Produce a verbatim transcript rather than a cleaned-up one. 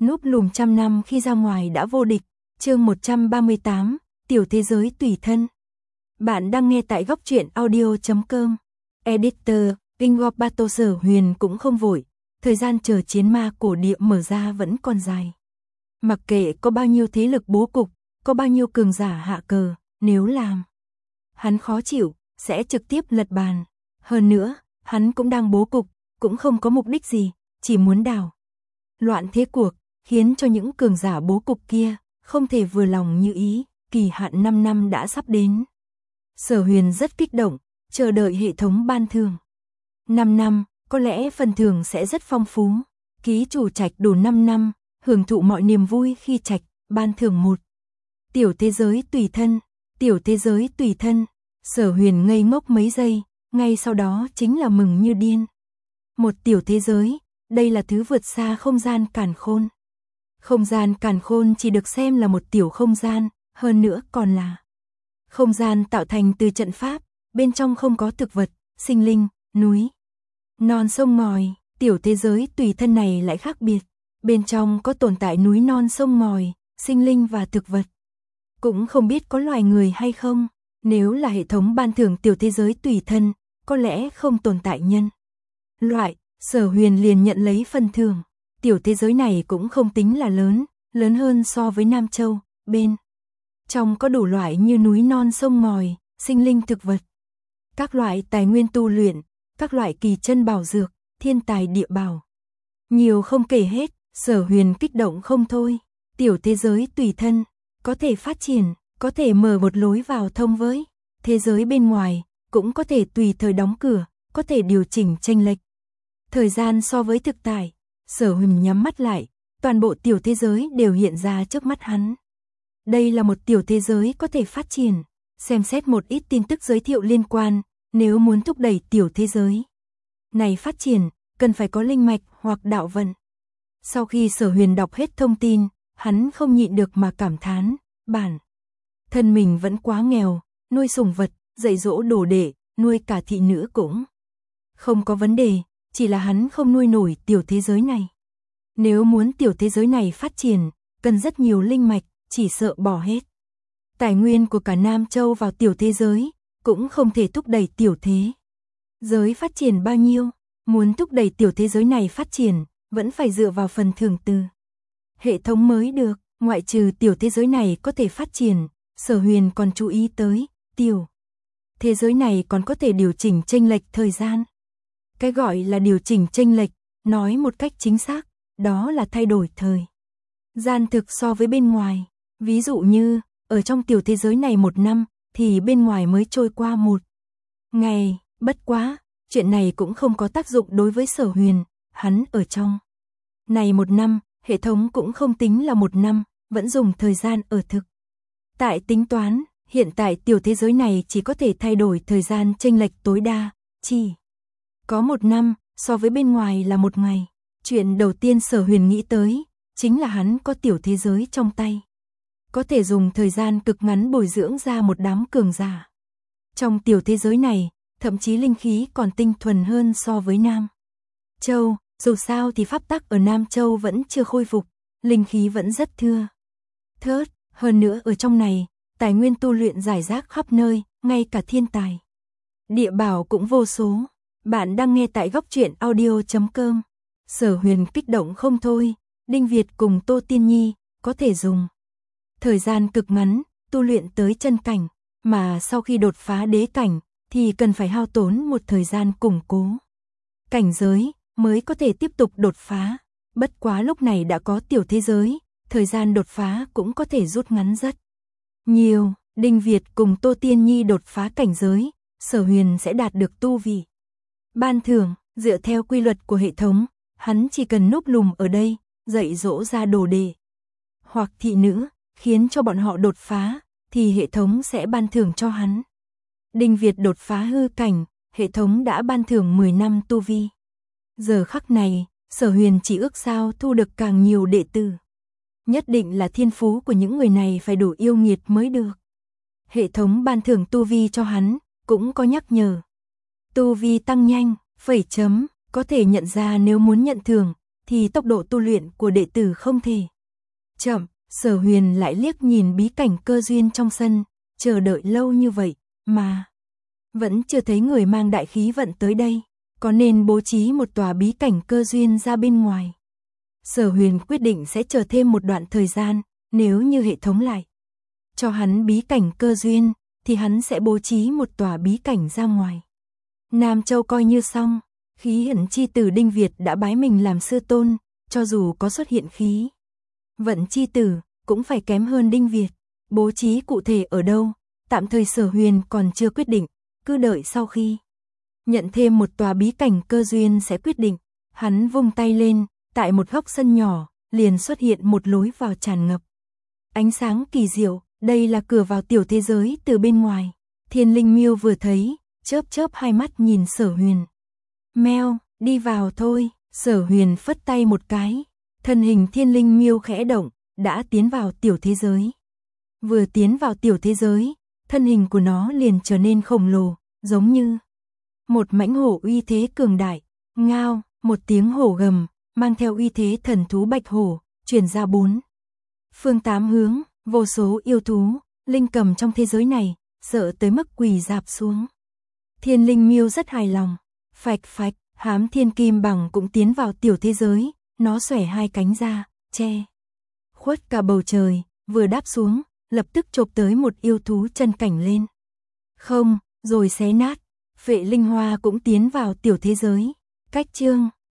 Núp lùm trăm năm khi ra ngoài đã vô địch, chương một trăm ba mươi tám, tiểu thế giới tùy thân. Bạn đang nghe tại góc truyện audio chấm com. Editor, King of Battle Sở Huyền cũng không vội, thời gian chờ chiến ma cổ địa mở ra vẫn còn dài. Mặc kệ có bao nhiêu thế lực bố cục, có bao nhiêu cường giả hạ cờ, nếu làm hắn khó chịu, sẽ trực tiếp lật bàn. Hơn nữa, hắn cũng đang bố cục, cũng không có mục đích gì, chỉ muốn đảo loạn thế cuộc, khiến cho những cường giả bố cục kia không thể vừa lòng như ý. Kỳ hạn năm năm đã sắp đến. Sở Huyền rất kích động, chờ đợi hệ thống ban thưởng. năm năm, có lẽ phần thưởng sẽ rất phong phú. Ký chủ trạch đủ năm năm, hưởng thụ mọi niềm vui khi trạch, ban thưởng một. Tiểu thế giới tùy thân, tiểu thế giới tùy thân. Sở Huyền ngây ngốc mấy giây, ngay sau đó chính là mừng như điên. Một tiểu thế giới, đây là thứ vượt xa không gian càn khôn. Không gian càn khôn chỉ được xem là một tiểu không gian, hơn nữa còn là không gian tạo thành từ trận pháp, bên trong không có thực vật, sinh linh, núi, non sông ngòi. Tiểu thế giới tùy thân này lại khác biệt, bên trong có tồn tại núi non sông ngòi, sinh linh và thực vật. Cũng không biết có loài người hay không, nếu là hệ thống ban thưởng tiểu thế giới tùy thân, có lẽ không tồn tại nhân loại. Sở Huyền liền nhận lấy phần thưởng. Tiểu thế giới này cũng không tính là lớn, lớn hơn so với Nam Châu, bên trong có đủ loại như núi non sông ngòi, sinh linh thực vật, các loại tài nguyên tu luyện, các loại kỳ chân bảo dược, thiên tài địa bảo. Nhiều không kể hết, Sở Huyền kích động không thôi. Tiểu thế giới tùy thân, có thể phát triển, có thể mở một lối vào thông với thế giới bên ngoài, cũng có thể tùy thời đóng cửa, có thể điều chỉnh chênh lệch thời gian so với thực tại. Sở Huyền nhắm mắt lại, toàn bộ tiểu thế giới đều hiện ra trước mắt hắn. Đây là một tiểu thế giới có thể phát triển. Xem xét một ít tin tức giới thiệu liên quan, nếu muốn thúc đẩy tiểu thế giới này phát triển, cần phải có linh mạch hoặc đạo vận. Sau khi Sở Huyền đọc hết thông tin, hắn không nhịn được mà cảm thán, bản thân mình vẫn quá nghèo, nuôi sủng vật, dạy dỗ đồ đệ, nuôi cả thị nữ cũng không có vấn đề, chỉ là hắn không nuôi nổi tiểu thế giới này. Nếu muốn tiểu thế giới này phát triển, cần rất nhiều linh mạch, chỉ sợ bỏ hết tài nguyên của cả Nam Châu vào tiểu thế giới, cũng không thể thúc đẩy tiểu thế giới phát triển bao nhiêu. Muốn thúc đẩy tiểu thế giới này phát triển, vẫn phải dựa vào phần thưởng từ hệ thống mới được. Ngoại trừ tiểu thế giới này có thể phát triển, Sở Huyền còn chú ý tới tiểu thế giới này còn có thể điều chỉnh chênh lệch thời gian. Cái gọi là điều chỉnh chênh lệch, nói một cách chính xác, đó là thay đổi thời gian thực so với bên ngoài. Ví dụ như, ở trong tiểu thế giới này một năm, thì bên ngoài mới trôi qua một ngày. Bất quá, chuyện này cũng không có tác dụng đối với Sở Huyền. Hắn ở trong này một năm, hệ thống cũng không tính là một năm, vẫn dùng thời gian ở thực tại tính toán. Hiện tại tiểu thế giới này chỉ có thể thay đổi thời gian chênh lệch tối đa, chỉ có một năm, so với bên ngoài là một ngày. Chuyện đầu tiên Sở Huyền nghĩ tới, chính là hắn có tiểu thế giới trong tay, có thể dùng thời gian cực ngắn bồi dưỡng ra một đám cường giả. Trong tiểu thế giới này, thậm chí linh khí còn tinh thuần hơn so với Nam Châu. Dù sao thì pháp tắc ở Nam Châu vẫn chưa khôi phục, linh khí vẫn rất thưa thớt. Hơn nữa ở trong này, tài nguyên tu luyện rải rác khắp nơi, ngay cả thiên tài địa bảo cũng vô số. Bạn đang nghe tại góc truyện audio chấm com. Sở Huyền kích động không thôi. Đinh Việt cùng Tô Tiên Nhi có thể dùng thời gian cực ngắn tu luyện tới chân cảnh, mà sau khi đột phá đế cảnh thì cần phải hao tốn một thời gian củng cố cảnh giới mới có thể tiếp tục đột phá. Bất quá lúc này đã có tiểu thế giới, thời gian đột phá cũng có thể rút ngắn rất nhiều. Đinh Việt cùng Tô Tiên Nhi đột phá cảnh giới, Sở Huyền sẽ đạt được tu vi ban thưởng. Dựa theo quy luật của hệ thống, hắn chỉ cần núp lùm ở đây, dạy dỗ ra đồ đệ hoặc thị nữ, khiến cho bọn họ đột phá, thì hệ thống sẽ ban thưởng cho hắn. Đinh Việt đột phá hư cảnh, hệ thống đã ban thưởng mười năm tu vi. Giờ khắc này, Sở Huyền chỉ ước sao thu được càng nhiều đệ tử. Nhất định là thiên phú của những người này phải đủ yêu nghiệt mới được. Hệ thống ban thưởng tu vi cho hắn, cũng có nhắc nhở. Tu vi tăng nhanh, phẩy chấm, có thể nhận ra nếu muốn nhận thưởng, thì tốc độ tu luyện của đệ tử không thể chậm. Sở Huyền lại liếc nhìn bí cảnh cơ duyên trong sân, chờ đợi lâu như vậy mà vẫn chưa thấy người mang đại khí vận tới đây, có nên bố trí một tòa bí cảnh cơ duyên ra bên ngoài. Sở Huyền quyết định sẽ chờ thêm một đoạn thời gian, nếu như hệ thống lại cho hắn bí cảnh cơ duyên, thì hắn sẽ bố trí một tòa bí cảnh ra ngoài. Nam Châu coi như xong, khí ẩn chi tử Đinh Việt đã bái mình làm sư tôn, cho dù có xuất hiện khí vận chi tử, cũng phải kém hơn Đinh Việt. Bố trí cụ thể ở đâu, tạm thời Sở Huyền còn chưa quyết định, cứ đợi sau khi nhận thêm một tòa bí cảnh cơ duyên sẽ quyết định. Hắn vung tay lên, tại một góc sân nhỏ, liền xuất hiện một lối vào tràn ngập ánh sáng kỳ diệu, đây là cửa vào tiểu thế giới từ bên ngoài. Thiên Linh Miêu vừa thấy, chớp chớp hai mắt nhìn Sở Huyền. Meo, đi vào thôi. Sở Huyền phất tay một cái, thân hình Thiên Linh Miêu khẽ động, đã tiến vào tiểu thế giới. Vừa tiến vào tiểu thế giới, thân hình của nó liền trở nên khổng lồ, giống như một mãnh hổ uy thế cường đại. Ngao, một tiếng hổ gầm, mang theo uy thế thần thú bạch hổ, truyền ra bốn phương tám hướng, vô số yêu thú, linh cầm trong thế giới này, sợ tới mức quỳ rạp xuống. Thiên Linh Miêu rất hài lòng, phạch phạch, Hám Thiên Kim Bằng cũng tiến vào tiểu thế giới, nó xòe hai cánh ra, che khuất cả bầu trời, vừa đáp xuống, lập tức chộp tới một yêu thú chân cảnh lên. Không, rồi xé nát. Phệ Linh Hoa cũng tiến vào tiểu thế giới. Cách chương